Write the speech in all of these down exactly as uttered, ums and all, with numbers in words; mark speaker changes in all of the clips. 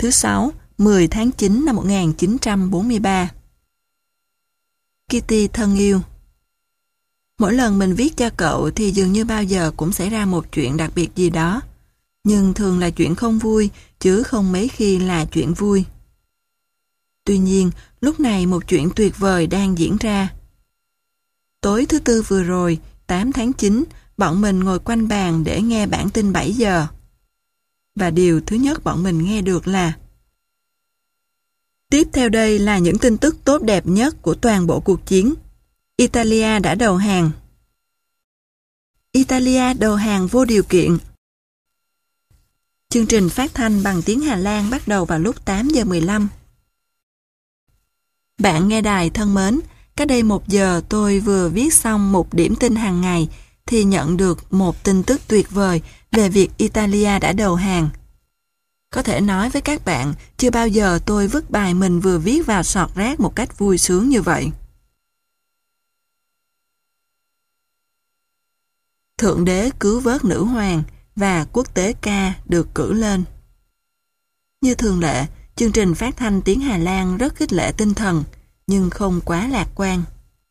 Speaker 1: Thứ sáu, mười tháng chín năm một nghìn chín trăm bốn mươi ba. Kitty thân yêu. Mỗi lần mình viết cho cậu thì dường như bao giờ cũng xảy ra một chuyện đặc biệt gì đó. Nhưng thường là chuyện không vui, chứ không mấy khi là chuyện vui. Tuy nhiên, lúc này một chuyện tuyệt vời đang diễn ra. Tối thứ Tư vừa rồi, tám tháng chín, bọn mình ngồi quanh bàn để nghe bản tin bảy giờ. Và điều thứ nhất bọn mình nghe được là: tiếp theo đây là những tin tức tốt đẹp nhất của toàn bộ cuộc chiến. Italia đã đầu hàng. Italia đầu hàng vô điều kiện. Chương trình phát thanh bằng tiếng Hà Lan bắt đầu vào lúc tám giờ mười lăm. Bạn nghe đài thân mến, cách đây một giờ tôi vừa viết xong một điểm tin hàng ngày thì nhận được một tin tức tuyệt vời về việc Italia đã đầu hàng. Có thể nói với các bạn, chưa bao giờ tôi vứt bài mình vừa viết vào sọt rác một cách vui sướng như vậy. Thượng đế cứu vớt nữ hoàng và quốc tế ca được cử lên. Như thường lệ, chương trình phát thanh tiếng Hà Lan rất khích lệ tinh thần, nhưng không quá lạc quan.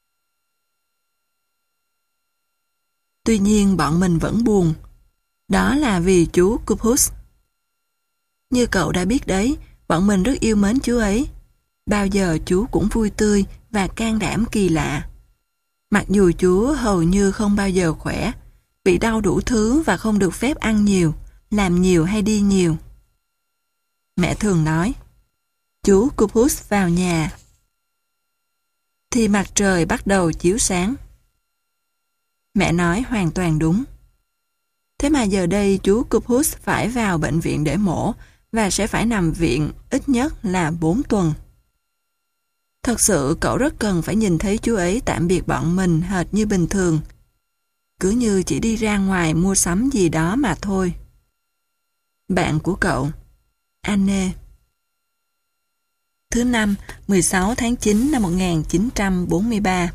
Speaker 1: Tuy nhiên bọn mình vẫn buồn. Đó là vì chú Kupus. Như cậu đã biết đấy, bọn mình rất yêu mến chú ấy. Bao giờ chú cũng vui tươi và can đảm kỳ lạ. Mặc dù chú hầu như không bao giờ khỏe, bị đau đủ thứ và không được phép ăn nhiều, làm nhiều hay đi nhiều. Mẹ thường nói, chú Kupus vào nhà thì mặt trời bắt đầu chiếu sáng. Mẹ nói hoàn toàn đúng. Thế mà giờ đây chú Kupus phải vào bệnh viện để mổ và sẽ phải nằm viện ít nhất là bốn tuần. Thật sự cậu rất cần phải nhìn thấy chú ấy tạm biệt bọn mình hệt như bình thường. Cứ như chỉ đi ra ngoài mua sắm gì đó mà thôi. Bạn của cậu, Anne. Thứ năm, mười sáu tháng chín năm một nghìn chín trăm bốn mươi ba.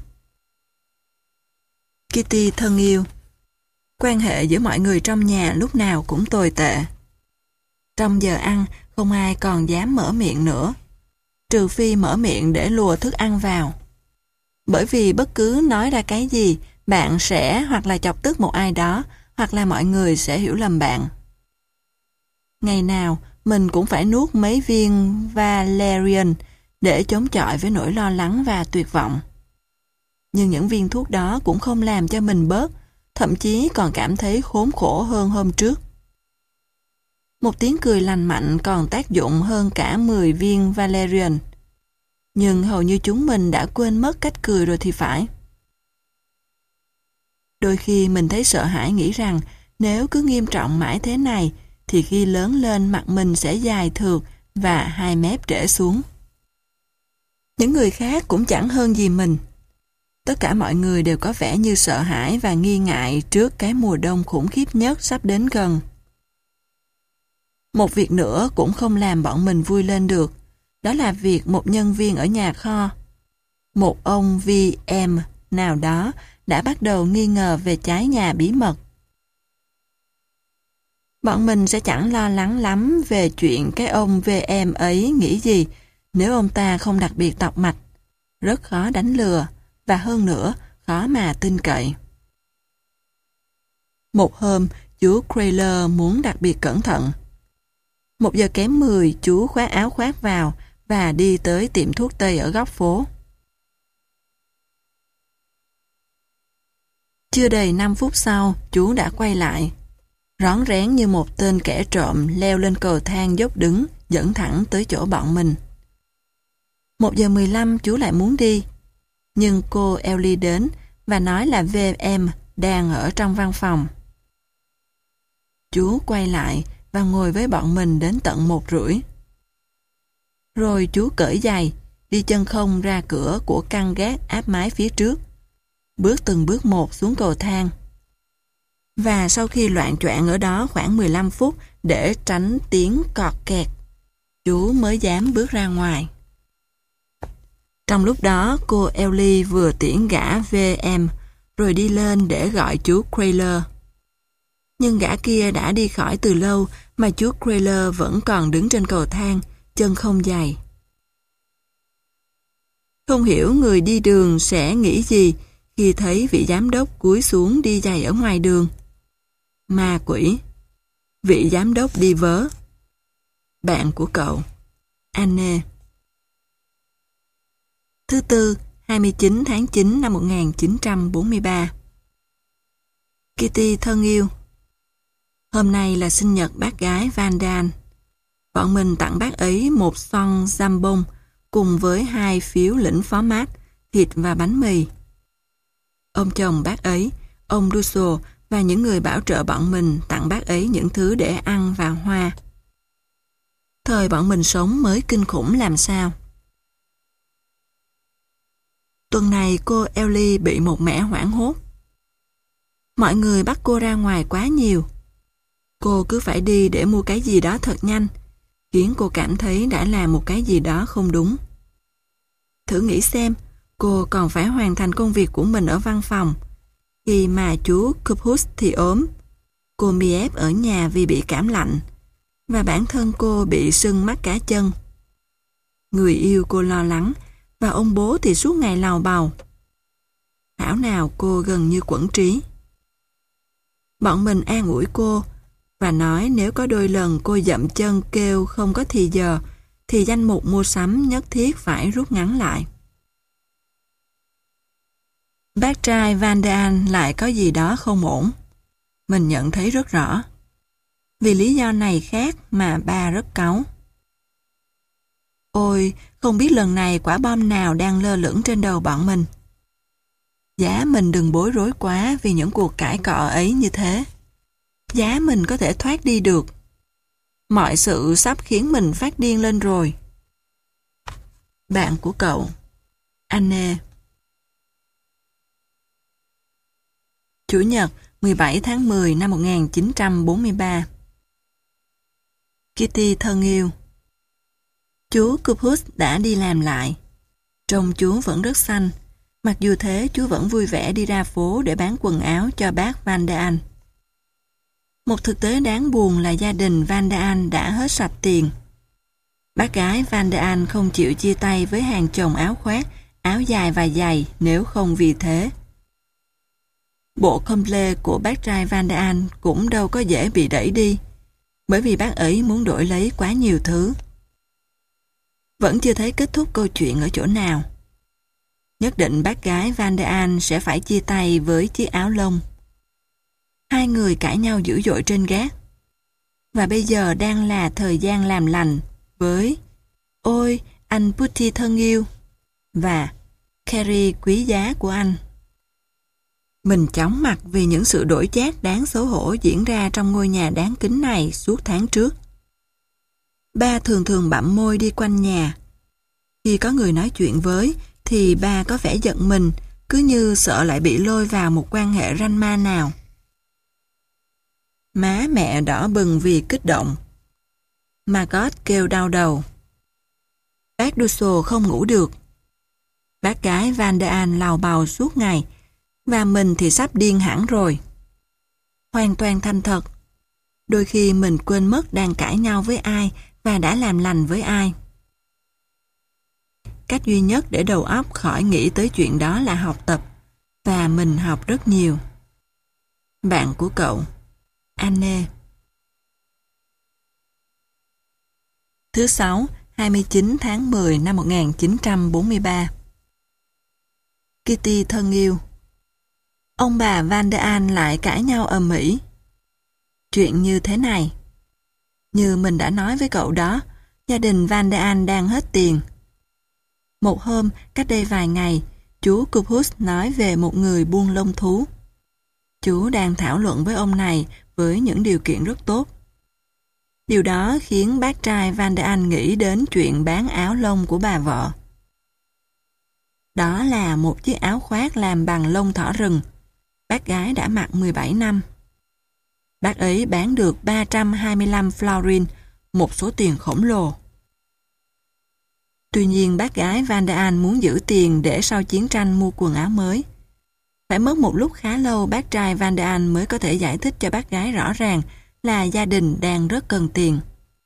Speaker 1: Kitty thân yêu. Quan hệ giữa mọi người trong nhà lúc nào cũng tồi tệ. Trong giờ ăn, không ai còn dám mở miệng nữa. Trừ phi mở miệng để lùa thức ăn vào. Bởi vì bất cứ nói ra cái gì, bạn sẽ hoặc là chọc tức một ai đó, hoặc là mọi người sẽ hiểu lầm bạn. Ngày nào, mình cũng phải nuốt mấy viên Valerian để chống chọi với nỗi lo lắng và tuyệt vọng. Nhưng những viên thuốc đó cũng không làm cho mình bớt, thậm chí còn cảm thấy khốn khổ hơn hôm trước. Một tiếng cười lành mạnh còn tác dụng hơn cả mười viên Valerian. Nhưng hầu như chúng mình đã quên mất cách cười rồi thì phải. Đôi khi mình thấy sợ hãi nghĩ rằng nếu cứ nghiêm trọng mãi thế này thì khi lớn lên mặt mình sẽ dài thượt và hai mép trễ xuống. Những người khác cũng chẳng hơn gì mình. Tất cả mọi người đều có vẻ như sợ hãi và nghi ngại trước cái mùa đông khủng khiếp nhất sắp đến gần. Một việc nữa cũng không làm bọn mình vui lên được. Đó là việc một nhân viên ở nhà kho, một ông vê em nào đó đã bắt đầu nghi ngờ về trái nhà bí mật. Bọn mình sẽ chẳng lo lắng lắm về chuyện cái ông vê em ấy nghĩ gì nếu ông ta không đặc biệt tọc mạch. Rất khó đánh lừa và hơn nữa khó mà tin cậy. Một hôm, chú Crayler muốn đặc biệt cẩn thận. Một giờ kém mười, chú khoác áo khoác vào và đi tới tiệm thuốc tây ở góc phố. Chưa đầy năm phút sau, chú đã quay lại. Rón rén như một tên kẻ trộm leo lên cầu thang dốc đứng, dẫn thẳng tới chỗ bọn mình. Một giờ mười lăm chú lại muốn đi. Nhưng cô Ellie đến và nói là vê em đang ở trong văn phòng. Chú quay lại và ngồi với bọn mình đến tận một rưỡi. Rồi chú cởi giày, đi chân không ra cửa của căn gác áp mái phía trước, bước từng bước một xuống cầu thang. Và sau khi loạng choạng ở đó khoảng mười lăm phút để tránh tiếng cọt kẹt, chú mới dám bước ra ngoài. Trong lúc đó, cô Ellie vừa tiễn gã vê em, rồi đi lên để gọi chú Crayler. Nhưng gã kia đã đi khỏi từ lâu mà chú Crayler vẫn còn đứng trên cầu thang, chân không giày. Không hiểu người đi đường sẽ nghĩ gì khi thấy vị giám đốc cúi xuống đi giày ở ngoài đường. Ma quỷ. Vị giám đốc đi vớ. Bạn của cậu. Anne. Thứ tư, hai mươi chín tháng chín năm một nghìn chín trăm bốn mươi ba. Kitty thân yêu. Hôm nay là sinh nhật bác gái Van Daan. Bọn mình tặng bác ấy một son jambon cùng với hai phiếu lĩnh phó mát, thịt và bánh mì. Ông chồng bác ấy, ông Dussel và những người bảo trợ bọn mình tặng bác ấy những thứ để ăn và hoa. Thời bọn mình sống mới kinh khủng làm sao. Tuần này cô Ellie bị một mẻ hoảng hốt. Mọi người bắt cô ra ngoài quá nhiều. Cô cứ phải đi để mua cái gì đó thật nhanh, khiến cô cảm thấy đã làm một cái gì đó không đúng. Thử nghĩ xem, cô còn phải hoàn thành công việc của mình ở văn phòng, khi mà chú Cupus thì ốm, cô Miep ở nhà vì bị cảm lạnh, và bản thân cô bị sưng mắt cả chân. Người yêu cô lo lắng, và ông bố thì suốt ngày làu bầu. Thảo nào cô gần như quẫn trí. Bọn mình an ủi cô, và nói nếu có đôi lần cô dậm chân kêu không có thì giờ, thì danh mục mua sắm nhất thiết phải rút ngắn lại. Bác trai Van Daan lại có gì đó không ổn. Mình nhận thấy rất rõ. Vì lý do này khác mà ba rất cáu. Ôi, không biết lần này quả bom nào đang lơ lửng trên đầu bọn mình. Giá mình đừng bối rối quá vì những cuộc cãi cọ ấy như thế. Giá mình có thể thoát đi được. Mọi sự sắp khiến mình phát điên lên rồi. Bạn của cậu, Anne. Chủ nhật, mười bảy tháng mười năm một nghìn chín trăm bốn mươi ba. Kitty thân yêu. Chú Cupus đã đi làm lại. Trông chú vẫn rất xanh. Mặc dù thế, chú vẫn vui vẻ đi ra phố để bán quần áo cho bác Van Daan. Một thực tế đáng buồn là gia đình Van Daan đã hết sạch tiền. Bác gái Van Daan không chịu chia tay với hàng chồng áo khoác, áo dài và giày nếu không vì thế. Bộ comble của bác trai Van Daan cũng đâu có dễ bị đẩy đi, bởi vì bác ấy muốn đổi lấy quá nhiều thứ. Vẫn chưa thấy kết thúc câu chuyện ở chỗ nào. Nhất định bác gái Van Daan sẽ phải chia tay với chiếc áo lông. Hai người cãi nhau dữ dội trên gác. Và bây giờ đang là thời gian làm lành với Ôi, anh Putty thân yêu và Carrie quý giá của anh. Mình chóng mặt vì những sự đổi chác đáng xấu hổ diễn ra trong ngôi nhà đáng kính này suốt tháng trước. Ba thường thường bặm môi đi quanh nhà. Khi có người nói chuyện với, thì ba có vẻ giận mình, cứ như sợ lại bị lôi vào một quan hệ ranh ma nào. Má mẹ đỏ bừng vì kích động. Margot kêu đau đầu. Bác Dussel không ngủ được. Bác gái Van Daan làu bầu suốt ngày, và mình thì sắp điên hẳn rồi. Hoàn toàn thành thật. Đôi khi mình quên mất đang cãi nhau với ai và đã làm lành với ai. Cách duy nhất để đầu óc khỏi nghĩ tới chuyện đó là học tập, và mình học rất nhiều. Bạn của cậu, Anne. Thứ sáu, hai mươi chín tháng mười năm một nghìn chín trăm bốn mươi ba. Kitty thân yêu. Ông bà Van Daan lại cãi nhau ầm ĩ. Chuyện như thế này. Như mình đã nói với cậu đó, gia đình Van Daan đang hết tiền. Một hôm, cách đây vài ngày, chú Cupus nói về một người buôn lông thú. Chú đang thảo luận với ông này với những điều kiện rất tốt. Điều đó khiến bác trai Van Daan nghĩ đến chuyện bán áo lông của bà vợ. Đó là một chiếc áo khoác làm bằng lông thỏ rừng. Bác gái đã mặc mười bảy năm. Bác ấy bán được ba trăm hai mươi lăm florin, một số tiền khổng lồ. Tuy nhiên bác gái Van Daan muốn giữ tiền để sau chiến tranh mua quần áo mới. Phải mất một lúc khá lâu bác trai Van der An mới có thể giải thích cho bác gái rõ ràng là gia đình đang rất cần tiền.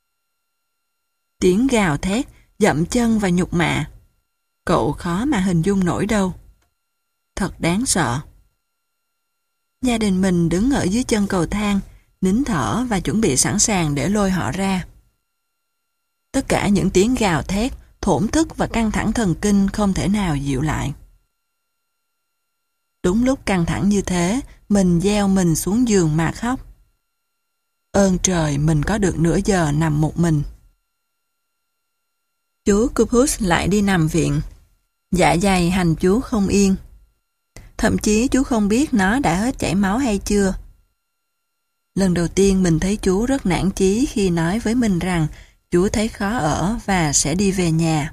Speaker 1: Tiếng gào thét, dậm chân và nhục mạ. Cậu khó mà hình dung nổi đâu. Thật đáng sợ. Gia đình mình đứng ở dưới chân cầu thang, nín thở và chuẩn bị sẵn sàng để lôi họ ra. Tất cả những tiếng gào thét, thổn thức và căng thẳng thần kinh không thể nào dịu lại. Đúng lúc căng thẳng như thế, mình gieo mình xuống giường mà khóc. Ơn trời mình có được nửa giờ nằm một mình. Chú Cupus lại đi nằm viện. Dạ dày hành chú không yên. Thậm chí chú không biết nó đã hết chảy máu hay chưa. Lần đầu tiên mình thấy chú rất nản chí khi nói với mình rằng chú thấy khó ở và sẽ đi về nhà.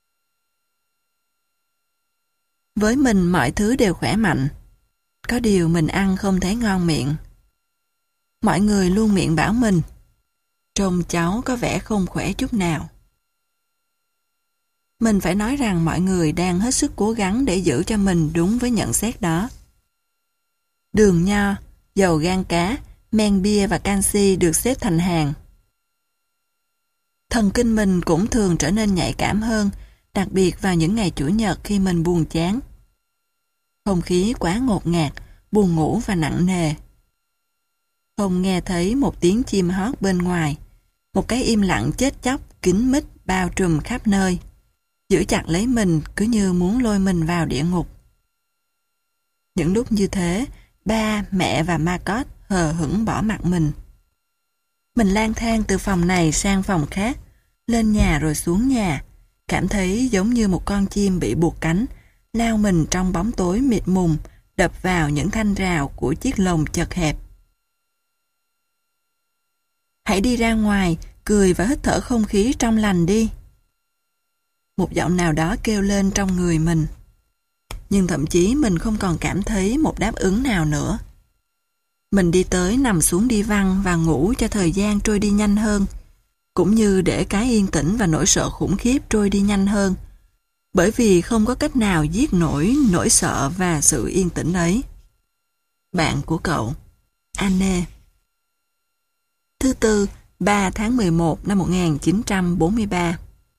Speaker 1: Với mình mọi thứ đều khỏe mạnh. Có điều mình ăn không thấy ngon miệng. Mọi người luôn miệng bảo mình, trông cháu có vẻ không khỏe chút nào. Mình phải nói rằng mọi người đang hết sức cố gắng để giữ cho mình đúng với nhận xét đó. Đường nho, dầu gan cá, men bia và canxi được xếp thành hàng. Thần kinh mình cũng thường trở nên nhạy cảm hơn, đặc biệt vào những ngày Chủ nhật khi mình buồn chán. Không khí quá ngột ngạt, buồn ngủ và nặng nề. Không nghe thấy một tiếng chim hót bên ngoài, một cái im lặng chết chóc, kín mít bao trùm khắp nơi, giữ chặt lấy mình cứ như muốn lôi mình vào địa ngục. Những lúc như thế, ba, mẹ và Margot hờ hững bỏ mặc mình. Mình lang thang từ phòng này sang phòng khác, lên nhà rồi xuống nhà, cảm thấy giống như một con chim bị buộc cánh, lao mình trong bóng tối mịt mùng, đập vào những thanh rào của chiếc lồng chật hẹp. Hãy đi ra ngoài, cười và hít thở không khí trong lành đi. Một giọng nào đó kêu lên trong người mình. Nhưng thậm chí mình không còn cảm thấy một đáp ứng nào nữa. Mình đi tới nằm xuống đi văn và ngủ cho thời gian trôi đi nhanh hơn, cũng như để cái yên tĩnh và nỗi sợ khủng khiếp trôi đi nhanh hơn, bởi vì không có cách nào giết nổi nỗi sợ và sự yên tĩnh ấy. Bạn của cậu, Anne. Thứ tư, ba tháng mười một năm một nghìn chín trăm bốn mươi ba.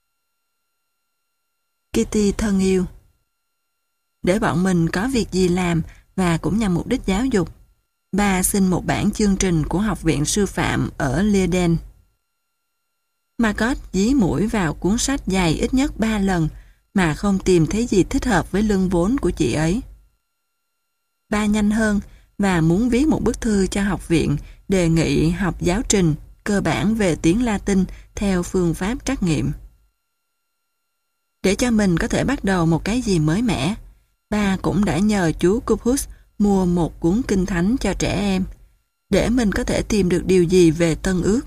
Speaker 1: Kitty thân yêu. Để bọn mình có việc gì làm và cũng nhằm mục đích giáo dục, ba xin một bản chương trình của Học viện Sư phạm ở Leiden. Margot dí mũi vào cuốn sách dày ít nhất ba lần mà không tìm thấy gì thích hợp với lương vốn của chị ấy. Ba nhanh hơn và muốn viết một bức thư cho học viện đề nghị học giáo trình cơ bản về tiếng Latin theo phương pháp trắc nghiệm. Để cho mình có thể bắt đầu một cái gì mới mẻ, ba cũng đã nhờ chú Cupus mua một cuốn kinh thánh cho trẻ em, để mình có thể tìm được điều gì về Tân Ước.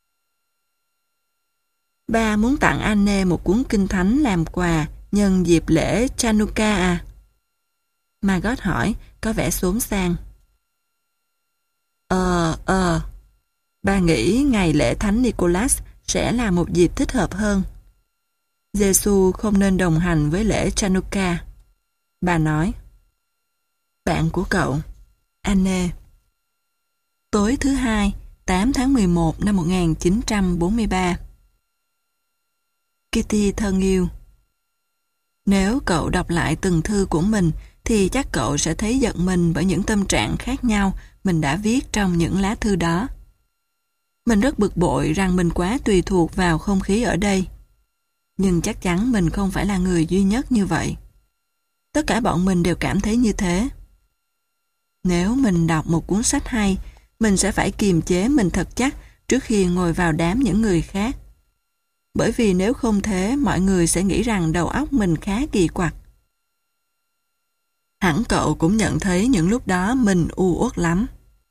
Speaker 1: Ba muốn tặng Anne một cuốn kinh thánh làm quà nhân dịp lễ Chanukka à? Margot hỏi, có vẻ xốn sang. Ờ, ờ, ba nghĩ ngày lễ Thánh Nicholas sẽ là một dịp thích hợp hơn. Giê-xu không nên đồng hành với lễ Chanukka. Bà nói. Bạn của cậu, Anne. Tối thứ hai, tám tháng mười một năm một nghìn chín trăm bốn mươi ba. Kitty thân yêu. Nếu cậu đọc lại từng thư của mình thì chắc cậu sẽ thấy giận mình bởi những tâm trạng khác nhau mình đã viết trong những lá thư đó. Mình rất bực bội rằng mình quá tùy thuộc vào không khí ở đây. Nhưng chắc chắn mình không phải là người duy nhất như vậy. Tất cả bọn mình đều cảm thấy như thế. Nếu mình đọc một cuốn sách hay, mình sẽ phải kiềm chế mình thật chắc trước khi ngồi vào đám những người khác. Bởi vì nếu không thế, mọi người sẽ nghĩ rằng đầu óc mình khá kỳ quặc. Hẳn cậu cũng nhận thấy những lúc đó mình u uất lắm.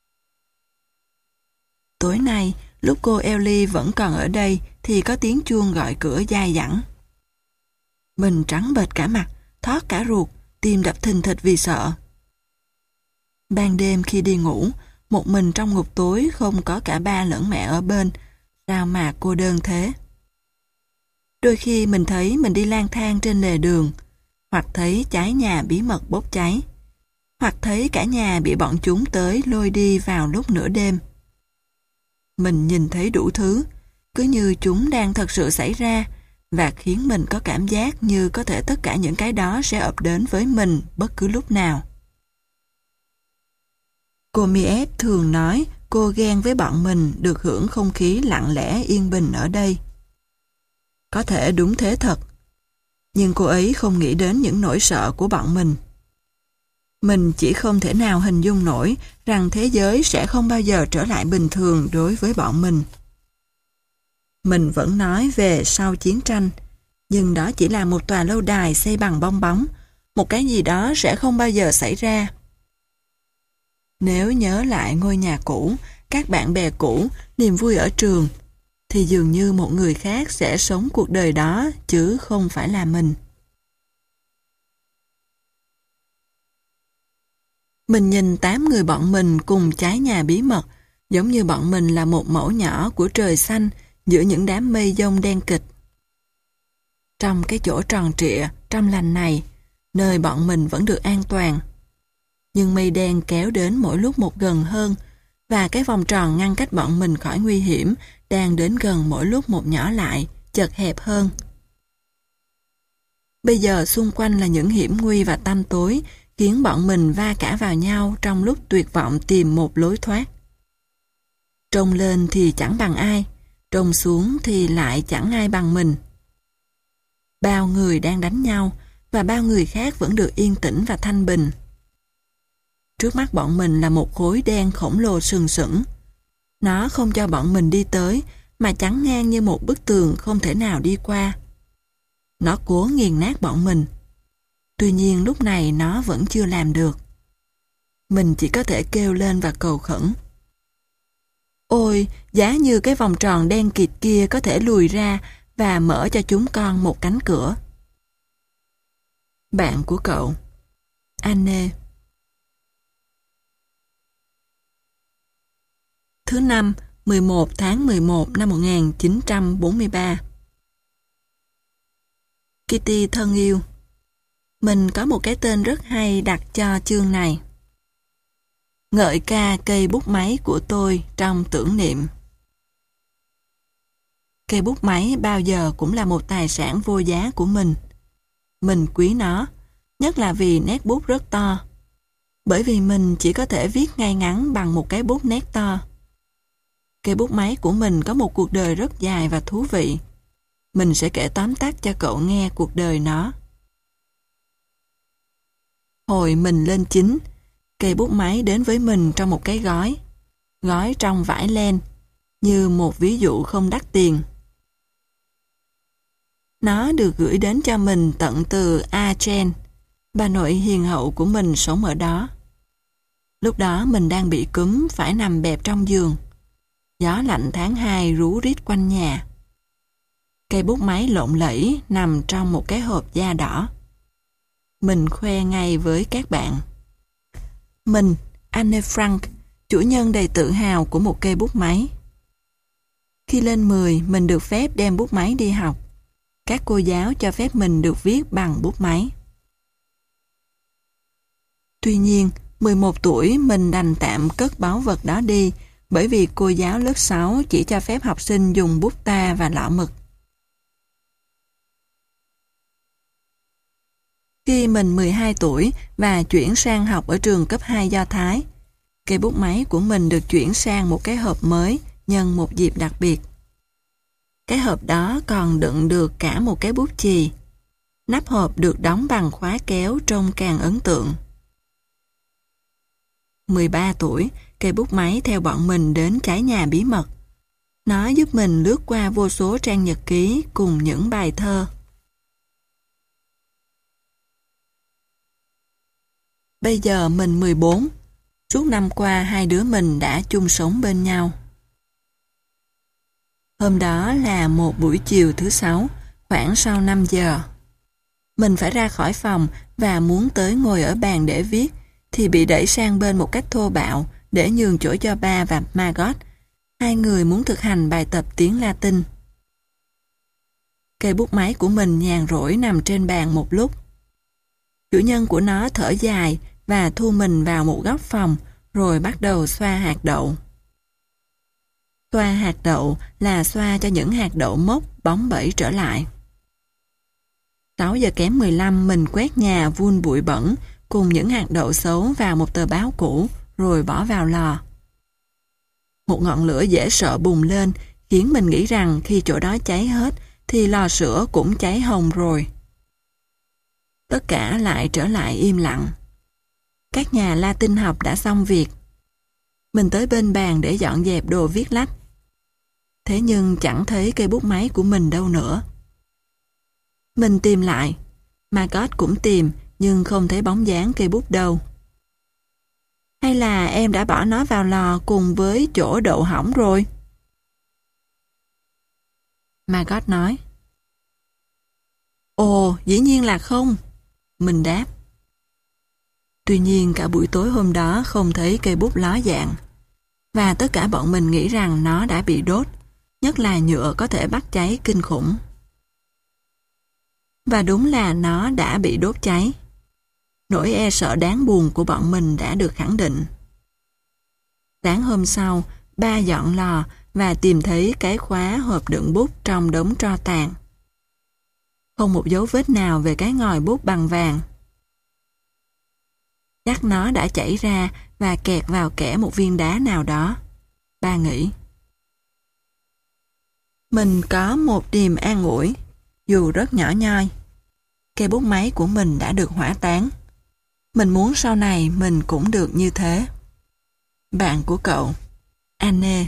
Speaker 1: Tối nay, lúc cô Ellie vẫn còn ở đây thì có tiếng chuông gọi cửa dai dẳng. Mình trắng bệch cả mặt, thót cả ruột, tim đập thình thịch vì sợ. Ban đêm khi đi ngủ, một mình trong ngục tối không có cả ba lẫn mẹ ở bên, sao mà cô đơn thế? Đôi khi mình thấy mình đi lang thang trên lề đường, hoặc thấy cháy nhà bí mật bốc cháy, hoặc thấy cả nhà bị bọn chúng tới lôi đi vào lúc nửa đêm. Mình nhìn thấy đủ thứ, cứ như chúng đang thật sự xảy ra, và khiến mình có cảm giác như có thể tất cả những cái đó sẽ ập đến với mình bất cứ lúc nào. Cô Miette thường nói cô ghen với bọn mình được hưởng không khí lặng lẽ yên bình ở đây. Có thể đúng thế thật, nhưng cô ấy không nghĩ đến những nỗi sợ của bọn mình. Mình chỉ không thể nào hình dung nổi rằng thế giới sẽ không bao giờ trở lại bình thường đối với bọn mình. Mình vẫn nói về sau chiến tranh, nhưng đó chỉ là một tòa lâu đài xây bằng bong bóng, một cái gì đó sẽ không bao giờ xảy ra. Nếu nhớ lại ngôi nhà cũ, các bạn bè cũ, niềm vui ở trường, thì dường như một người khác sẽ sống cuộc đời đó chứ không phải là mình. Mình nhìn tám người bọn mình cùng trái nhà bí mật, giống như bọn mình là một mẫu nhỏ của trời xanh giữa những đám mây giông đen kịch. Trong cái chỗ tròn trịa, trong lành này, nơi bọn mình vẫn được an toàn. Nhưng mây đen kéo đến mỗi lúc một gần hơn, và cái vòng tròn ngăn cách bọn mình khỏi nguy hiểm đang đến gần mỗi lúc một nhỏ lại, chật hẹp hơn. Bây giờ xung quanh là những hiểm nguy và tăm tối, khiến bọn mình va cả vào nhau trong lúc tuyệt vọng tìm một lối thoát. Trông lên thì chẳng bằng ai, trông xuống thì lại chẳng ai bằng mình. Bao người đang đánh nhau, và bao người khác vẫn được yên tĩnh và thanh bình. Trước mắt bọn mình là một khối đen khổng lồ sừng sững. Nó không cho bọn mình đi tới, mà chắn ngang như một bức tường không thể nào đi qua. Nó cố nghiền nát bọn mình. Tuy nhiên lúc này nó vẫn chưa làm được. Mình chỉ có thể kêu lên và cầu khẩn. Ôi, giá như cái vòng tròn đen kịt kia có thể lùi ra và mở cho chúng con một cánh cửa. Bạn của cậu, Anne. Thứ năm, mười một tháng mười một năm một nghìn chín trăm bốn mươi ba. Kitty thân yêu, mình có một cái tên rất hay đặt cho chương này. Ngợi ca cây bút máy của tôi trong tưởng niệm. Cây bút máy bao giờ cũng là một tài sản vô giá của mình. Mình quý nó, nhất là vì nét bút rất to. Bởi vì mình chỉ có thể viết ngay ngắn bằng một cái bút nét to. Cây bút máy của mình có một cuộc đời rất dài và thú vị. Mình sẽ kể tóm tắt cho cậu nghe cuộc đời nó. Hồi mình lên chín, cây bút máy đến với mình trong một cái gói. Gói trong vải len, như một ví dụ không đắt tiền. Nó được gửi đến cho mình tận từ Agen, bà nội hiền hậu của mình sống ở đó. Lúc đó mình đang bị cúm, phải nằm bẹp trong giường. Gió lạnh tháng hai rú rít quanh nhà. Cây bút máy lộng lẫy nằm trong một cái hộp da đỏ. Mình khoe ngay với các bạn. Mình, Anne Frank, chủ nhân đầy tự hào của một cây bút máy. Khi lên mười, mình được phép đem bút máy đi học. Các cô giáo cho phép mình được viết bằng bút máy. Tuy nhiên, mười một tuổi mình đành tạm cất báu vật đó đi, bởi vì cô giáo lớp sáu chỉ cho phép học sinh dùng bút ta và lọ mực. Khi mình mười hai tuổi và chuyển sang học ở trường cấp hai Do Thái, cây bút máy của mình được chuyển sang một cái hộp mới nhân một dịp đặc biệt. Cái hộp đó còn đựng được cả một cái bút chì. Nắp hộp được đóng bằng khóa kéo trông càng ấn tượng. mười ba tuổi, cây bút máy theo bọn mình đến trái nhà bí mật. Nó giúp mình lướt qua vô số trang nhật ký cùng những bài thơ. Bây giờ mình mười bốn. Suốt năm qua hai đứa mình đã chung sống bên nhau. Hôm đó là một buổi chiều thứ sáu, khoảng sau năm giờ. Mình phải ra khỏi phòng và muốn tới ngồi ở bàn để viết, thì bị đẩy sang bên một cách thô bạo để nhường chỗ cho ba và Margot. Hai người muốn thực hành bài tập tiếng Latin. Cây bút máy của mình nhàn rỗi nằm trên bàn một lúc. Chủ nhân của nó thở dài và thu mình vào một góc phòng, rồi bắt đầu xoa hạt đậu. Xoa hạt đậu là xoa cho những hạt đậu mốc bóng bẩy trở lại. sáu giờ kém mười lăm mình quét nhà vun bụi bẩn cùng những hạt đậu xấu vào một tờ báo cũ rồi bỏ vào lò. Một ngọn lửa dễ sợ bùng lên khiến mình nghĩ rằng khi chỗ đó cháy hết thì lò sữa cũng cháy hồng rồi. Tất cả lại trở lại im lặng. Các nhà Latin học đã xong việc. Mình tới bên bàn để dọn dẹp đồ viết lách. Thế nhưng chẳng thấy cây bút máy của mình đâu nữa. Mình tìm lại. Margot cũng tìm, nhưng không thấy bóng dáng cây bút đâu. Hay là em đã bỏ nó vào lò cùng với chỗ đậu hỏng rồi? Margot nói. Ồ, dĩ nhiên là không. Mình đáp. Tuy nhiên cả buổi tối hôm đó không thấy cây bút ló dạng. Và tất cả bọn mình nghĩ rằng nó đã bị đốt, nhất là nhựa có thể bắt cháy kinh khủng. Và đúng là nó đã bị đốt cháy. Nỗi e sợ đáng buồn của bọn mình đã được khẳng định. Sáng hôm sau, ba dọn lò và tìm thấy cái khóa hộp đựng bút trong đống tro tàn. Không một dấu vết nào về cái ngòi bút bằng vàng. Chắc nó đã chảy ra và kẹt vào kẽ một viên đá nào đó. Ba nghĩ. Mình có một niềm an ủi, dù rất nhỏ nhoi. Cây bút máy của mình đã được hỏa táng. Mình muốn sau này mình cũng được như thế. Bạn của cậu, Anne.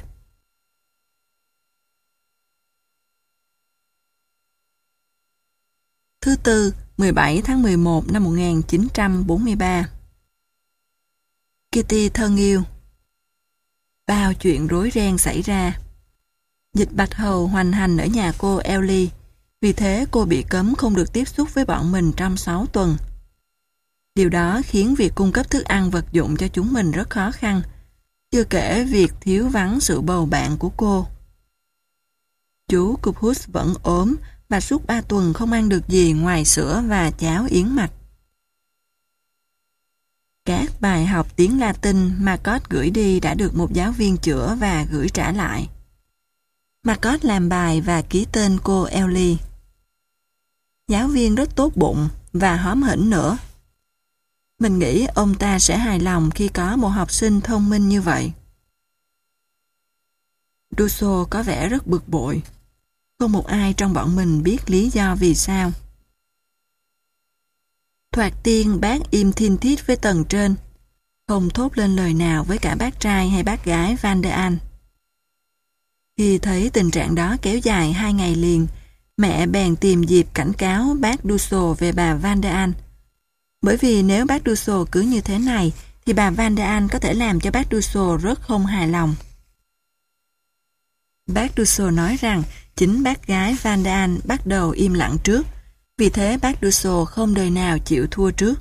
Speaker 1: Thứ tư, mười bảy tháng mười một năm một nghìn chín trăm bốn mươi ba. Kitty thân yêu. Bao chuyện rối ren xảy ra. Dịch bạch hầu hoành hành ở nhà cô Ellie, vì thế cô bị cấm không được tiếp xúc với bọn mình trong sáu tuần. Điều đó khiến việc cung cấp thức ăn vật dụng cho chúng mình rất khó khăn, chưa kể việc thiếu vắng sự bầu bạn của cô. Chú Cupus vẫn ốm và suốt ba tuần không ăn được gì ngoài sữa và cháo yến mạch. Các bài học tiếng Latin Margot gửi đi đã được một giáo viên chữa và gửi trả lại. Margot làm bài và ký tên cô Ellie. Giáo viên rất tốt bụng và hóm hỉnh nữa. Mình nghĩ ông ta sẽ hài lòng khi có một học sinh thông minh như vậy. Dusso có vẻ rất bực bội. Không một ai trong bọn mình biết lý do vì sao. Thoạt tiên bác im thiên thiết với tầng trên, không thốt lên lời nào với cả bác trai hay bác gái Van der An. Khi thấy tình trạng đó kéo dài hai ngày liền, mẹ bèn tìm dịp cảnh cáo bác Dusso về bà Van der An. Bởi vì nếu bác Dusso cứ như thế này, thì bà Van der An có thể làm cho bác Dusso rất không hài lòng. Bác Dusso nói rằng chính bác gái Van der An bắt đầu im lặng trước, vì thế bác Dusso không đời nào chịu thua trước.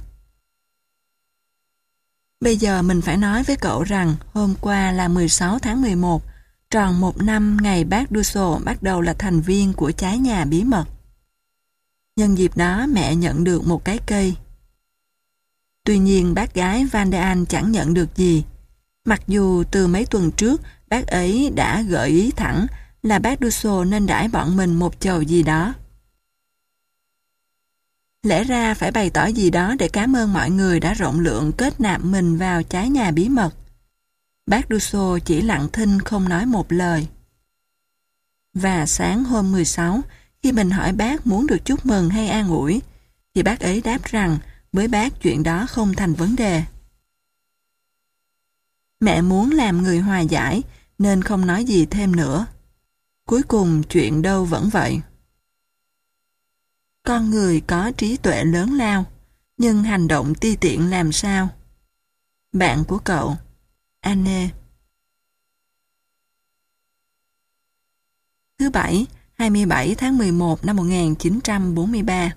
Speaker 1: Bây giờ mình phải nói với cậu rằng hôm qua là mười sáu tháng mười một, tròn một năm ngày bác Dusso bắt đầu là thành viên của trái nhà bí mật. Nhân dịp đó mẹ nhận được một cái cây. Tuy nhiên bác gái Van der An chẳng nhận được gì, mặc dù từ mấy tuần trước bác ấy đã gợi ý thẳng là bác Dusso nên đãi bọn mình một chầu gì đó. Lẽ ra phải bày tỏ gì đó để cảm ơn mọi người đã rộng lượng kết nạp mình vào trái nhà bí mật. Bác Dusso chỉ lặng thinh không nói một lời. Và sáng hôm mười sáu, khi mình hỏi bác muốn được chúc mừng hay an ủi, thì bác ấy đáp rằng với bác chuyện đó không thành vấn đề. Mẹ muốn làm người hòa giải nên không nói gì thêm nữa. Cuối cùng chuyện đâu vẫn vậy. Con người có trí tuệ lớn lao, nhưng hành động ti tiện làm sao? Bạn của cậu, Anne. Thứ Bảy, hai mươi bảy tháng mười một năm một nghìn chín trăm bốn mươi ba.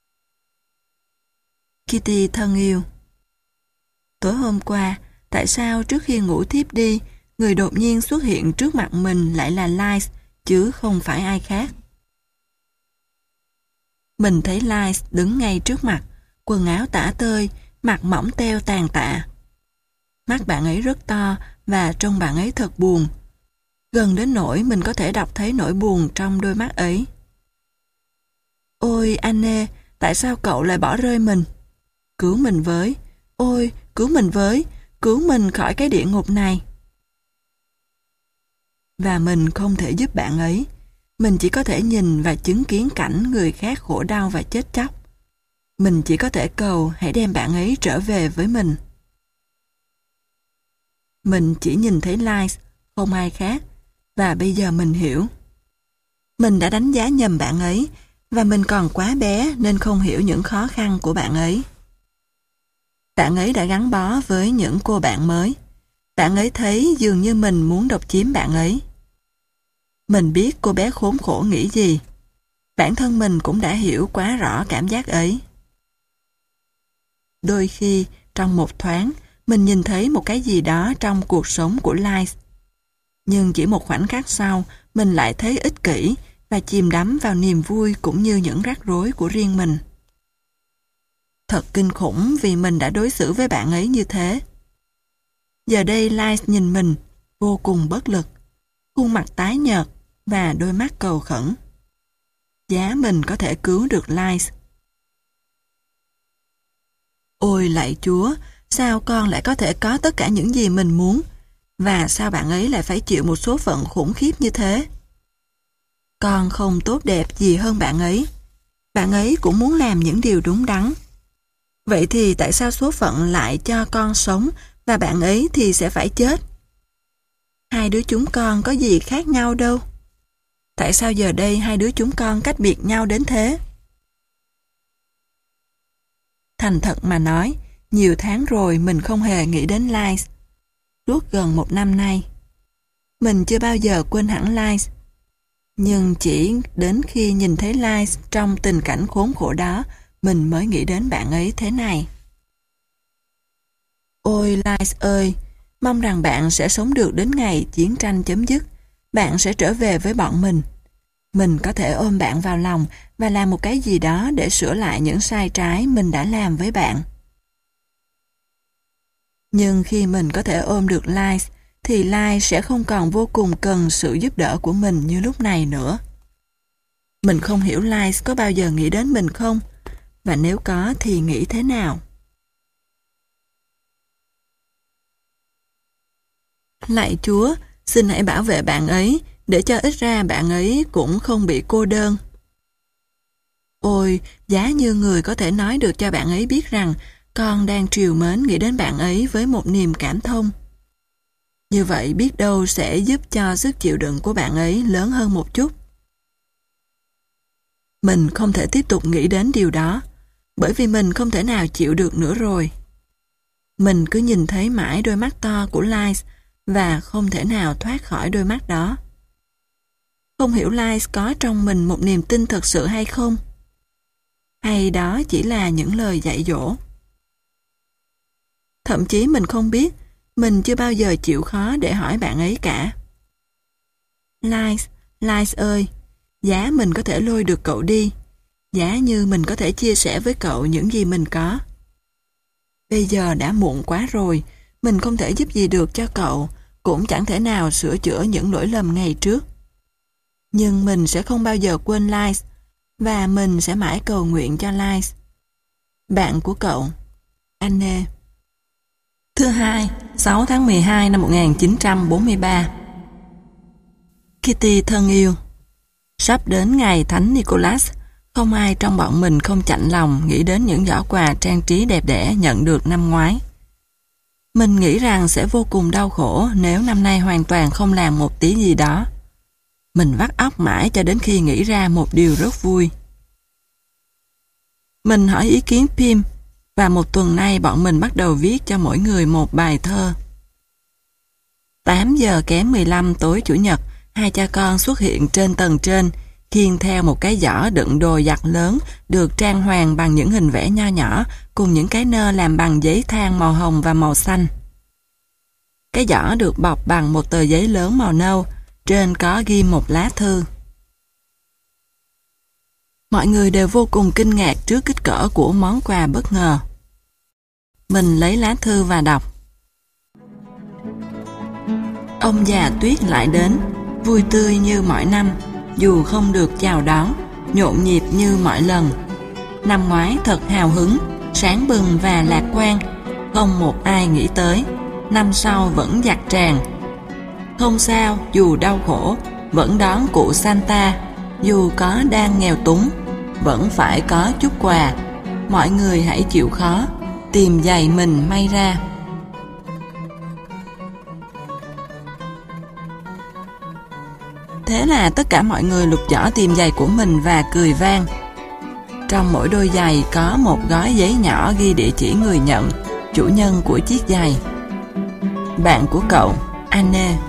Speaker 1: Kitty thân yêu. Tối hôm qua, tại sao trước khi ngủ thiếp đi, người đột nhiên xuất hiện trước mặt mình lại là Lice, chứ không phải ai khác? Mình thấy Lice đứng ngay trước mặt, quần áo tả tơi, mặt mỏng teo tàn tạ. Mắt bạn ấy rất to và trông bạn ấy thật buồn. Gần đến nỗi mình có thể đọc thấy nỗi buồn trong đôi mắt ấy. Ôi Anne, tại sao cậu lại bỏ rơi mình? Cứu mình với. Ôi, cứu mình với. Cứu mình khỏi cái địa ngục này. Và mình không thể giúp bạn ấy. Mình chỉ có thể nhìn và chứng kiến cảnh người khác khổ đau và chết chóc. Mình chỉ có thể cầu hãy đem bạn ấy trở về với mình. Mình chỉ nhìn thấy Lise, không ai khác. Và bây giờ mình hiểu. Mình đã đánh giá nhầm bạn ấy, và mình còn quá bé nên không hiểu những khó khăn của bạn ấy. Bạn ấy đã gắn bó với những cô bạn mới. Bạn ấy thấy dường như mình muốn độc chiếm bạn ấy. Mình biết cô bé khốn khổ nghĩ gì. Bản thân mình cũng đã hiểu quá rõ cảm giác ấy. Đôi khi, trong một thoáng, mình nhìn thấy một cái gì đó trong cuộc sống của Lise. Nhưng chỉ một khoảnh khắc sau, mình lại thấy ích kỷ và chìm đắm vào niềm vui cũng như những rắc rối của riêng mình. Thật kinh khủng vì mình đã đối xử với bạn ấy như thế. Giờ đây Lise nhìn mình, vô cùng bất lực, khuôn mặt tái nhợt và đôi mắt cầu khẩn. Giá mình có thể cứu được Lise. Ôi lạy Chúa, sao con lại có thể có tất cả những gì mình muốn? Và sao bạn ấy lại phải chịu một số phận khủng khiếp như thế? Con không tốt đẹp gì hơn bạn ấy. Bạn ấy cũng muốn làm những điều đúng đắn. Vậy thì tại sao số phận lại cho con sống và bạn ấy thì sẽ phải chết? Hai đứa chúng con có gì khác nhau đâu. Tại sao giờ đây hai đứa chúng con cách biệt nhau đến thế? Thành thật mà nói, nhiều tháng rồi mình không hề nghĩ đến Lise. Suốt gần một năm nay. Mình chưa bao giờ quên hẳn Lise. Nhưng chỉ đến khi nhìn thấy Lise trong tình cảnh khốn khổ đó, mình mới nghĩ đến bạn ấy thế này. Ôi Lise ơi, mong rằng bạn sẽ sống được đến ngày chiến tranh chấm dứt. Bạn sẽ trở về với bọn mình. Mình có thể ôm bạn vào lòng và làm một cái gì đó để sửa lại những sai trái mình đã làm với bạn. Nhưng khi mình có thể ôm được Lise, thì Lise sẽ không còn vô cùng cần sự giúp đỡ của mình như lúc này nữa. Mình không hiểu Lise có bao giờ nghĩ đến mình không? Và nếu có thì nghĩ thế nào? Lạy Chúa, xin hãy bảo vệ bạn ấy, để cho ít ra bạn ấy cũng không bị cô đơn. Ôi, giá như người có thể nói được cho bạn ấy biết rằng con đang trìu mến nghĩ đến bạn ấy với một niềm cảm thông. Như vậy biết đâu sẽ giúp cho sức chịu đựng của bạn ấy lớn hơn một chút. Mình không thể tiếp tục nghĩ đến điều đó, bởi vì mình không thể nào chịu được nữa rồi. Mình cứ nhìn thấy mãi đôi mắt to của Lise và không thể nào thoát khỏi đôi mắt đó. Không hiểu Lise có trong mình một niềm tin thật sự hay không? Hay đó chỉ là những lời dạy dỗ? Thậm chí mình không biết, mình chưa bao giờ chịu khó để hỏi bạn ấy cả. Lise, Lise ơi, giá mình có thể lôi được cậu đi, giá như mình có thể chia sẻ với cậu những gì mình có. Bây giờ đã muộn quá rồi, mình không thể giúp gì được cho cậu, cũng chẳng thể nào sửa chữa những lỗi lầm ngày trước. Nhưng mình sẽ không bao giờ quên Lise, và mình sẽ mãi cầu nguyện cho Lise. Bạn của cậu, Anne. Thứ hai, sáu tháng mười hai năm một nghìn chín trăm bốn mươi ba. Kitty thân yêu, sắp đến ngày Thánh Nicholas, không ai trong bọn mình không chạnh lòng nghĩ đến những giỏ quà trang trí đẹp đẽ nhận được năm ngoái. Mình nghĩ rằng sẽ vô cùng đau khổ nếu năm nay hoàn toàn không làm một tí gì đó. Mình vắt óc mãi cho đến khi nghĩ ra một điều rất vui. Mình hỏi ý kiến Pim, và một tuần nay bọn mình bắt đầu viết cho mỗi người một bài thơ. tám giờ kém mười lăm tối Chủ nhật, hai cha con xuất hiện trên tầng trên, khiêng theo một cái giỏ đựng đồ giặt lớn được trang hoàng bằng những hình vẽ nho nhỏ cùng những cái nơ làm bằng giấy than màu hồng và màu xanh. Cái giỏ được bọc bằng một tờ giấy lớn màu nâu, trên có ghi một lá thư. Mọi người đều vô cùng kinh ngạc trước kích cỡ của món quà bất ngờ. Mình lấy lá thư và đọc. Ông già Tuyết lại đến, vui tươi như mọi năm, dù không được chào đón, nhộn nhịp như mọi lần. Năm ngoái thật hào hứng, sáng bừng và lạc quan, không một ai nghĩ tới, năm sau vẫn dạt tràn. Không sao, dù đau khổ, vẫn đón cụ Santa, dù có đang nghèo túng, vẫn phải có chút quà. Mọi người hãy chịu khó, tìm giày mình may ra. Thế là tất cả mọi người lục giỏ tìm giày của mình và cười vang. Trong mỗi đôi giày có một gói giấy nhỏ ghi địa chỉ người nhận, chủ nhân của chiếc giày. Bạn của cậu, Anne.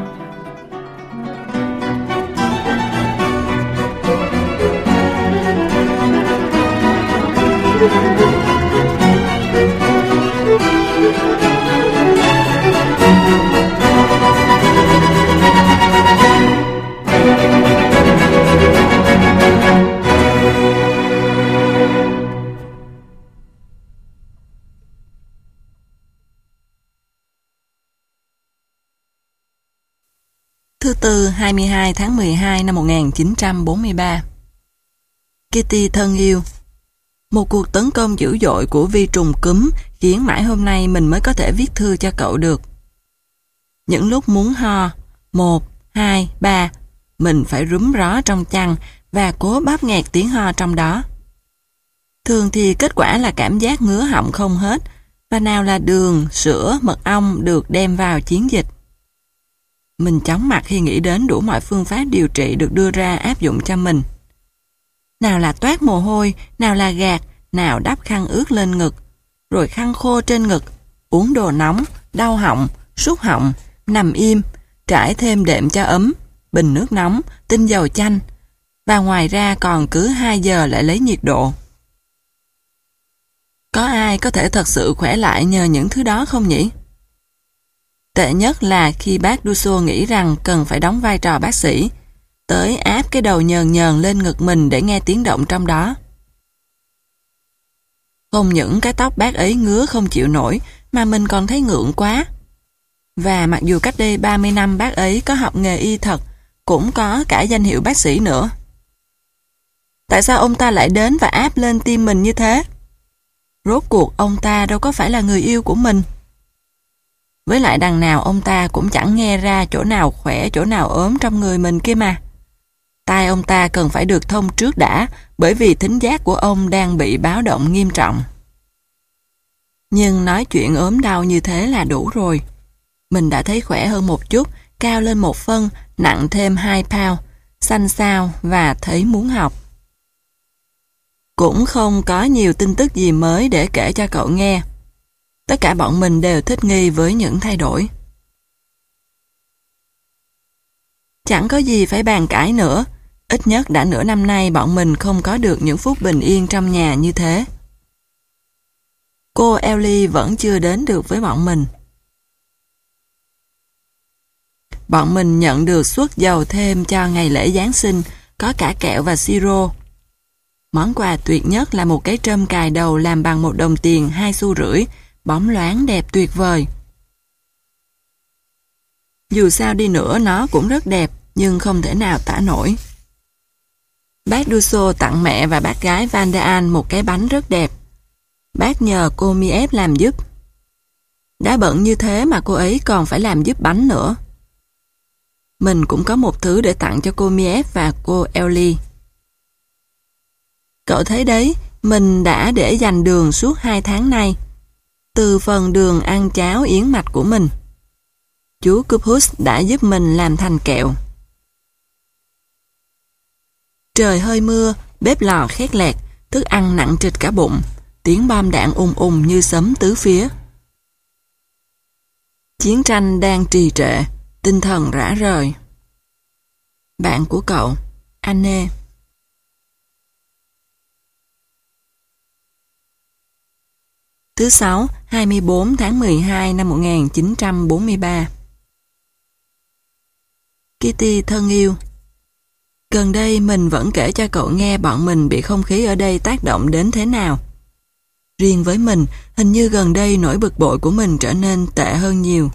Speaker 1: Thứ Tư, hai mươi hai tháng mười hai năm một nghìn chín trăm bốn mươi ba. Kitty thân yêu, một cuộc tấn công dữ dội của vi trùng cúm khiến mãi hôm nay mình mới có thể viết thư cho cậu được. Những lúc muốn ho, một, hai, ba, mình phải rúm ró trong chăn và cố bóp nghẹt tiếng ho trong đó. Thường thì kết quả là cảm giác ngứa họng không hết, và nào là đường, sữa, mật ong được đem vào chiến dịch. Mình chóng mặt khi nghĩ đến đủ mọi phương pháp điều trị được đưa ra áp dụng cho mình. Nào là toát mồ hôi, nào là gạt, nào đắp khăn ướt lên ngực, rồi khăn khô trên ngực, uống đồ nóng, đau họng, sút họng, nằm im, trải thêm đệm cho ấm, bình nước nóng, tinh dầu chanh, và ngoài ra còn cứ hai giờ lại lấy nhiệt độ. Có ai có thể thật sự khỏe lại nhờ những thứ đó không nhỉ? Tệ nhất là khi bác Dusso nghĩ rằng cần phải đóng vai trò bác sĩ, tới áp cái đầu nhờn nhờn lên ngực mình để nghe tiếng động trong đó. Không những cái tóc bác ấy ngứa không chịu nổi, mà mình còn thấy ngượng quá. Và mặc dù cách đây ba mươi năm bác ấy có học nghề y thật, cũng có cả danh hiệu bác sĩ nữa. Tại sao ông ta lại đến và áp lên tim mình như thế? Rốt cuộc ông ta đâu có phải là người yêu của mình. Với lại đằng nào ông ta cũng chẳng nghe ra chỗ nào khỏe chỗ nào ốm trong người mình kia mà. Tai ông ta cần phải được thông trước đã, bởi vì thính giác của ông đang bị báo động nghiêm trọng. Nhưng nói chuyện ốm đau như thế là đủ rồi. Mình đã thấy khỏe hơn một chút, cao lên một phân, nặng thêm hai pound, xanh xao và thấy muốn học. Cũng không có nhiều tin tức gì mới để kể cho cậu nghe. Tất cả bọn mình đều thích nghi với những thay đổi. Chẳng có gì phải bàn cãi nữa. Ít nhất đã nửa năm nay bọn mình không có được những phút bình yên trong nhà như thế. Cô Ellie vẫn chưa đến được với bọn mình. Bọn mình nhận được suất dầu thêm cho ngày lễ Giáng sinh, có cả kẹo và siro. Món quà tuyệt nhất là một cái trâm cài đầu làm bằng một đồng tiền hai xu rưỡi, bóng loáng đẹp tuyệt vời. Dù sao đi nữa nó cũng rất đẹp, nhưng không thể nào tả nổi. Bác Dusso tặng mẹ và bác gái Van der An một cái bánh rất đẹp. Bác nhờ cô Miep làm giúp. Đã bận như thế mà cô ấy còn phải làm giúp bánh nữa. Mình cũng có một thứ để tặng cho cô Miep và cô Ellie. Cậu thấy đấy, mình đã để dành đường suốt hai tháng nay. Từ phần đường ăn cháo yến mạch của mình. Chú Cupus đã giúp mình làm thành kẹo. Trời hơi mưa, bếp lò khét lẹt, thức ăn nặng trịch cả bụng, tiếng bom đạn ùng ùng như sấm tứ phía. Chiến tranh đang trì trệ, tinh thần rã rời. Bạn của cậu, Anne. Thứ Sáu, hai mươi bốn tháng mười hai năm một nghìn chín trăm bốn mươi ba. Kitty thân yêu, gần đây mình vẫn kể cho cậu nghe bọn mình bị không khí ở đây tác động đến thế nào. Riêng với mình, hình như gần đây nỗi bực bội của mình trở nên tệ hơn nhiều.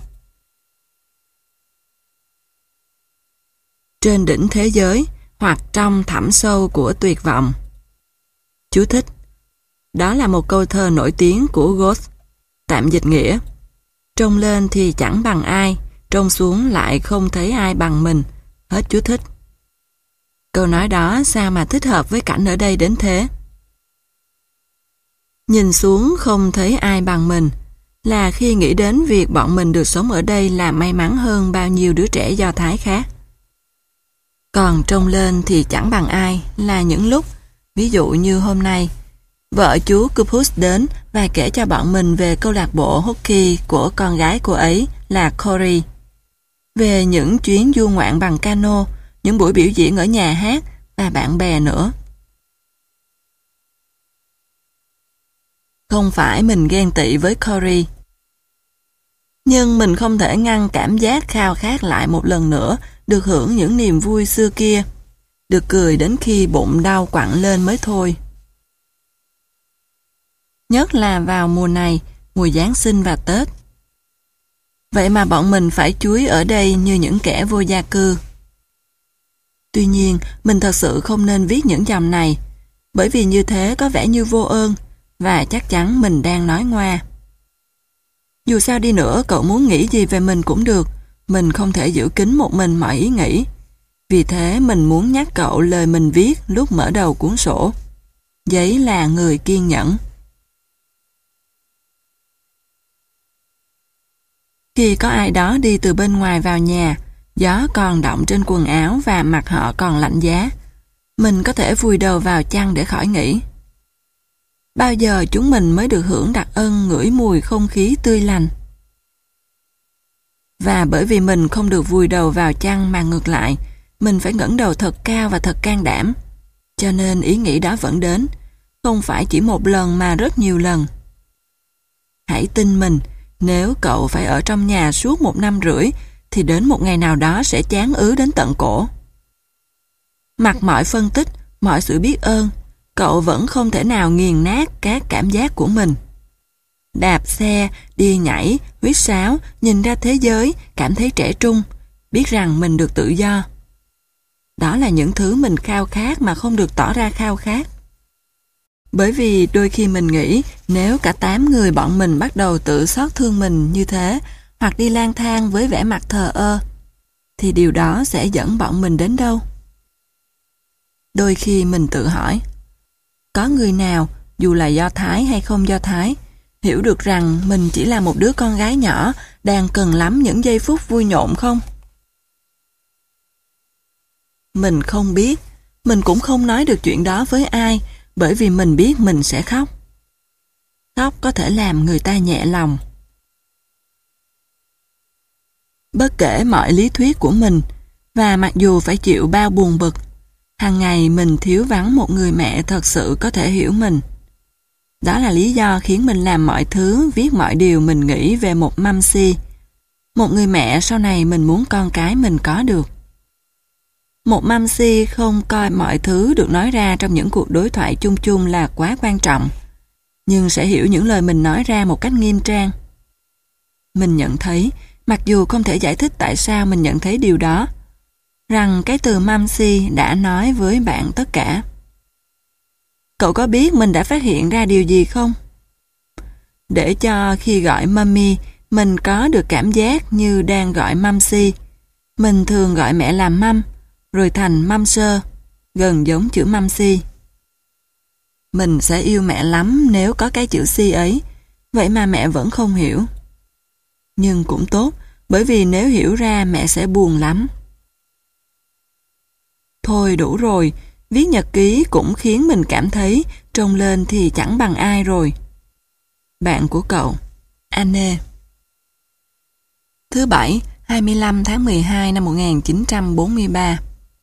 Speaker 1: Trên đỉnh thế giới, hoặc trong thẳm sâu của tuyệt vọng. Chú thích. Đó là một câu thơ nổi tiếng của Goethe, tạm dịch nghĩa. Trông lên thì chẳng bằng ai, trông xuống lại không thấy ai bằng mình. Hết chú thích. Câu nói đó sao mà thích hợp với cảnh ở đây đến thế? Nhìn xuống không thấy ai bằng mình, là khi nghĩ đến việc bọn mình được sống ở đây là may mắn hơn bao nhiêu đứa trẻ Do Thái khác. Còn trông lên thì chẳng bằng ai là những lúc, ví dụ như hôm nay, vợ chú Cupus đến và kể cho bọn mình về câu lạc bộ hockey của con gái cô ấy là Corey, về những chuyến du ngoạn bằng cano, những buổi biểu diễn ở nhà hát và bạn bè nữa. Không phải mình ghen tị với Corey, nhưng mình không thể ngăn cảm giác khao khát lại một lần nữa được hưởng những niềm vui xưa kia, được cười đến khi bụng đau quặn lên mới thôi. Nhất là vào mùa này, mùa Giáng sinh và Tết. Vậy mà bọn mình phải chúi ở đây như những kẻ vô gia cư. Tuy nhiên, mình thật sự không nên viết những dòng này, bởi vì như thế có vẻ như vô ơn, và chắc chắn mình đang nói ngoa. Dù sao đi nữa, cậu muốn nghĩ gì về mình cũng được, mình không thể giữ kín một mình mọi ý nghĩ. Vì thế mình muốn nhắc cậu lời mình viết lúc mở đầu cuốn sổ. Giấy là người kiên nhẫn. Khi có ai đó đi từ bên ngoài vào nhà, gió còn đọng trên quần áo và mặt họ còn lạnh giá, mình có thể vùi đầu vào chăn để khỏi nghĩ. Bao giờ chúng mình mới được hưởng đặc ân ngửi mùi không khí tươi lành? Và bởi vì mình không được vùi đầu vào chăn mà ngược lại, mình phải ngẩng đầu thật cao và thật can đảm. Cho nên ý nghĩ đó vẫn đến, không phải chỉ một lần mà rất nhiều lần. Hãy tin mình, nếu cậu phải ở trong nhà suốt một năm rưỡi, thì đến một ngày nào đó sẽ chán ứ đến tận cổ. Mặc mọi phân tích, mọi sự biết ơn, cậu vẫn không thể nào nghiền nát các cảm giác của mình. Đạp xe, đi nhảy, huýt sáo, nhìn ra thế giới, cảm thấy trẻ trung, biết rằng mình được tự do. Đó là những thứ mình khao khát mà không được tỏ ra khao khát. Bởi vì đôi khi mình nghĩ nếu cả tám người bọn mình bắt đầu tự xót thương mình như thế, hoặc đi lang thang với vẻ mặt thờ ơ, thì điều đó sẽ dẫn bọn mình đến đâu? Đôi khi mình tự hỏi, có người nào, dù là Do Thái hay không Do Thái, hiểu được rằng mình chỉ là một đứa con gái nhỏ đang cần lắm những giây phút vui nhộn không? Mình không biết, mình cũng không nói được chuyện đó với ai, bởi vì mình biết mình sẽ khóc. Khóc có thể làm người ta nhẹ lòng. Bất kể mọi lý thuyết của mình, và mặc dù phải chịu bao buồn bực, hàng ngày mình thiếu vắng một người mẹ thật sự có thể hiểu mình. Đó là lý do khiến mình làm mọi thứ, viết mọi điều mình nghĩ về một mâm si, một người mẹ sau này mình muốn con cái mình có được. Một mâm si không coi mọi thứ được nói ra trong những cuộc đối thoại chung chung là quá quan trọng, nhưng sẽ hiểu những lời mình nói ra một cách nghiêm trang. Mình nhận thấy, mặc dù không thể giải thích tại sao mình nhận thấy điều đó, rằng cái từ mâm si đã nói với bạn tất cả. Cậu có biết mình đã phát hiện ra điều gì không? Để cho khi gọi mummy, mình có được cảm giác như đang gọi mâm si, mình thường gọi mẹ là mâm, rồi thành mâm sơ, gần giống chữ mâm si. Mình sẽ yêu mẹ lắm nếu có cái chữ si ấy, vậy mà mẹ vẫn không hiểu. Nhưng cũng tốt, bởi vì nếu hiểu ra mẹ sẽ buồn lắm. Thôi đủ rồi, viết nhật ký cũng khiến mình cảm thấy trông lên thì chẳng bằng ai rồi. Bạn của cậu, Anne. Thứ Bảy, hai mươi lăm tháng mười hai năm một nghìn chín trăm bốn mươi ba.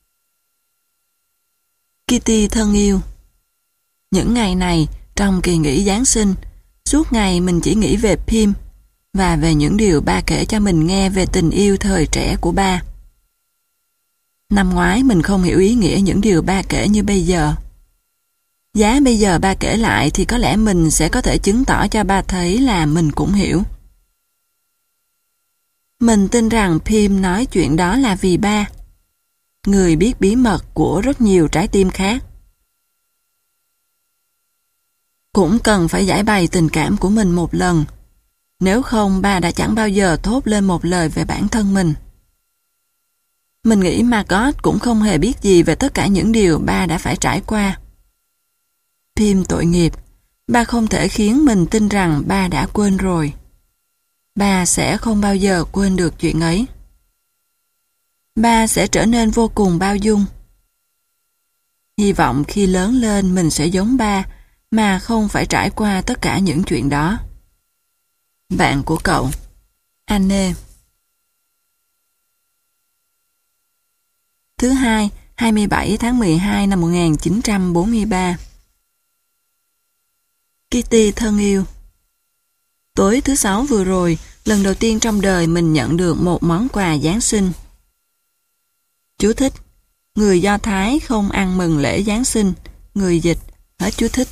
Speaker 1: Kitty thân yêu, những ngày này, trong kỳ nghỉ Giáng sinh, suốt ngày mình chỉ nghĩ về Pim và về những điều ba kể cho mình nghe về tình yêu thời trẻ của ba. Năm ngoái mình không hiểu ý nghĩa những điều ba kể như bây giờ. Giá bây giờ ba kể lại thì có lẽ mình sẽ có thể chứng tỏ cho ba thấy là mình cũng hiểu. Mình tin rằng Pim nói chuyện đó là vì ba, người biết bí mật của rất nhiều trái tim khác. Cũng cần phải giải bày tình cảm của mình một lần, nếu không ba đã chẳng bao giờ thốt lên một lời về bản thân mình. Mình nghĩ Margot cũng không hề biết gì về tất cả những điều ba đã phải trải qua. Pim tội nghiệp, ba không thể khiến mình tin rằng ba đã quên rồi. Ba sẽ không bao giờ quên được chuyện ấy. Ba sẽ trở nên vô cùng bao dung. Hy vọng khi lớn lên mình sẽ giống ba, mà không phải trải qua tất cả những chuyện đó. Bạn của cậu, Anne. Thứ hai, hai mươi bảy tháng mười hai năm một nghìn chín trăm bốn mươi ba. Kitty thân yêu, tối thứ sáu vừa rồi, lần đầu tiên trong đời mình nhận được một món quà Giáng sinh. Chú thích: người Do Thái không ăn mừng lễ Giáng sinh. Người dịch: hết chú thích.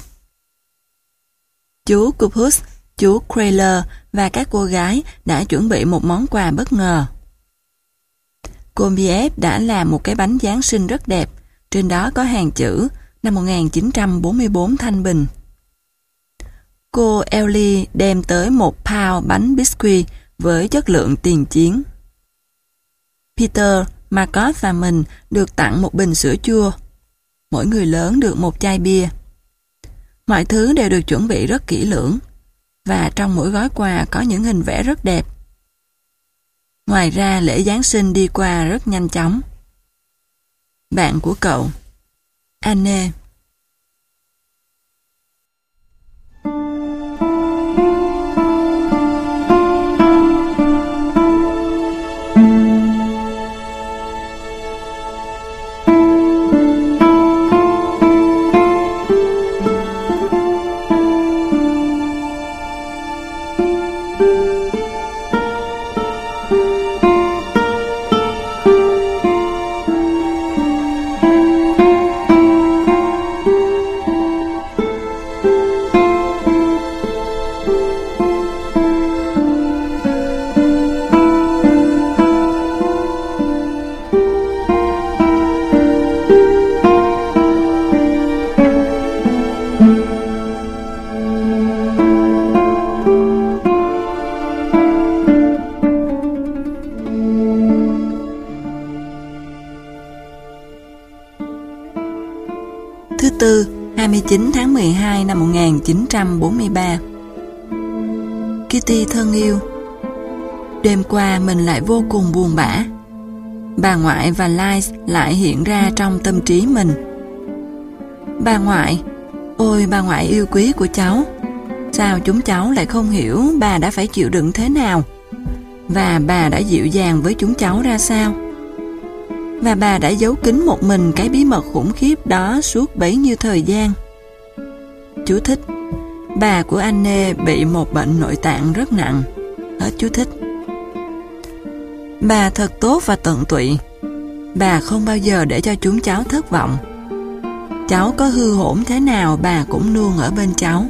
Speaker 1: Chú Cupus, chú Crayler và các cô gái đã chuẩn bị một món quà bất ngờ. Cô Miep đã làm một cái bánh Giáng sinh rất đẹp, trên đó có hàng chữ năm một nghìn chín trăm bốn mươi tư thanh bình. Cô Ellie đem tới một pound bánh biscuit với chất lượng tiền chiến. Peter, Margot và mình được tặng một bình sữa chua. Mỗi người lớn được một chai bia. Mọi thứ đều được chuẩn bị rất kỹ lưỡng, và trong mỗi gói quà có những hình vẽ rất đẹp. Ngoài ra, lễ Giáng sinh đi qua rất nhanh chóng. Bạn của cậu, Anne. Thứ tư, hai mươi chín tháng mười hai năm một nghìn chín trăm bốn mươi ba. Kitty thân yêu, đêm qua mình lại vô cùng buồn bã. Bà ngoại và Liz lại hiện ra trong tâm trí mình. Bà ngoại, ôi bà ngoại yêu quý của cháu, sao chúng cháu lại không hiểu bà đã phải chịu đựng thế nào, và bà đã dịu dàng với chúng cháu ra sao. Và bà đã giấu kín một mình cái bí mật khủng khiếp đó suốt bấy nhiêu thời gian. Chú thích: bà của Anne bị một bệnh nội tạng rất nặng. Hết chú thích. Bà thật tốt và tận tụy. Bà không bao giờ để cho chúng cháu thất vọng. Cháu có hư hổn thế nào bà cũng luôn ở bên cháu.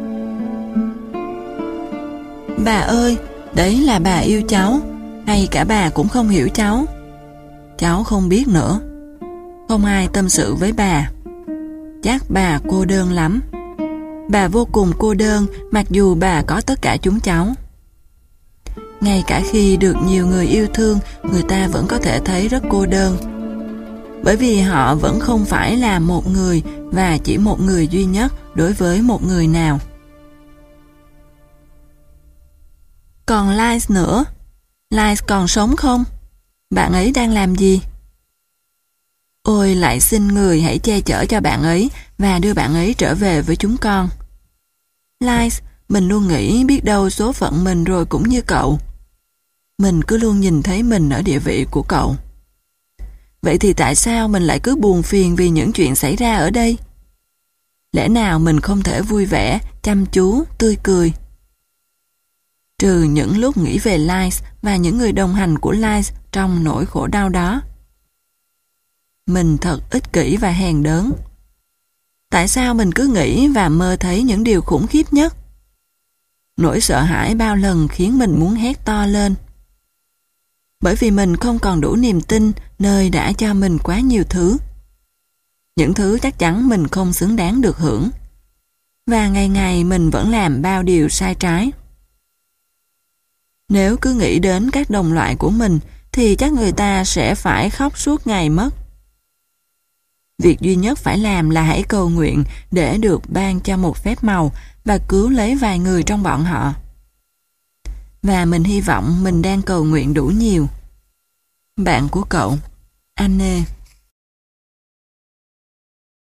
Speaker 1: Bà ơi, đấy là bà yêu cháu, hay cả bà cũng không hiểu cháu? Cháu không biết nữa. Không ai tâm sự với bà. Chắc bà cô đơn lắm. Bà vô cùng cô đơn mặc dù bà có tất cả chúng cháu. Ngay cả khi được nhiều người yêu thương, người ta vẫn có thể thấy rất cô đơn. Bởi vì họ vẫn không phải là một người và chỉ một người duy nhất đối với một người nào. Còn Liz nữa. Liz còn sống không? Bạn ấy đang làm gì? Ôi, lại xin người hãy che chở cho bạn ấy và đưa bạn ấy trở về với chúng con. Liz, mình luôn nghĩ biết đâu số phận mình rồi cũng như cậu. Mình cứ luôn nhìn thấy mình ở địa vị của cậu. Vậy thì tại sao mình lại cứ buồn phiền vì những chuyện xảy ra ở đây? Lẽ nào mình không thể vui vẻ, chăm chú, tươi cười? Trừ những lúc nghĩ về Liz và những người đồng hành của Liz trong nỗi khổ đau đó. Mình thật ích kỷ và hèn đớn. Tại sao mình cứ nghĩ và mơ thấy những điều khủng khiếp nhất? Nỗi sợ hãi bao lần khiến mình muốn hét to lên. Bởi vì mình không còn đủ niềm tin nơi đã cho mình quá nhiều thứ. Những thứ chắc chắn mình không xứng đáng được hưởng. Và ngày ngày mình vẫn làm bao điều sai trái. Nếu cứ nghĩ đến các đồng loại của mình thì chắc người ta sẽ phải khóc suốt ngày mất. Việc duy nhất phải làm là hãy cầu nguyện để được ban cho một phép màu và cứu lấy vài người trong bọn họ. Và mình hy vọng mình đang cầu nguyện đủ nhiều. Bạn của cậu, Anne.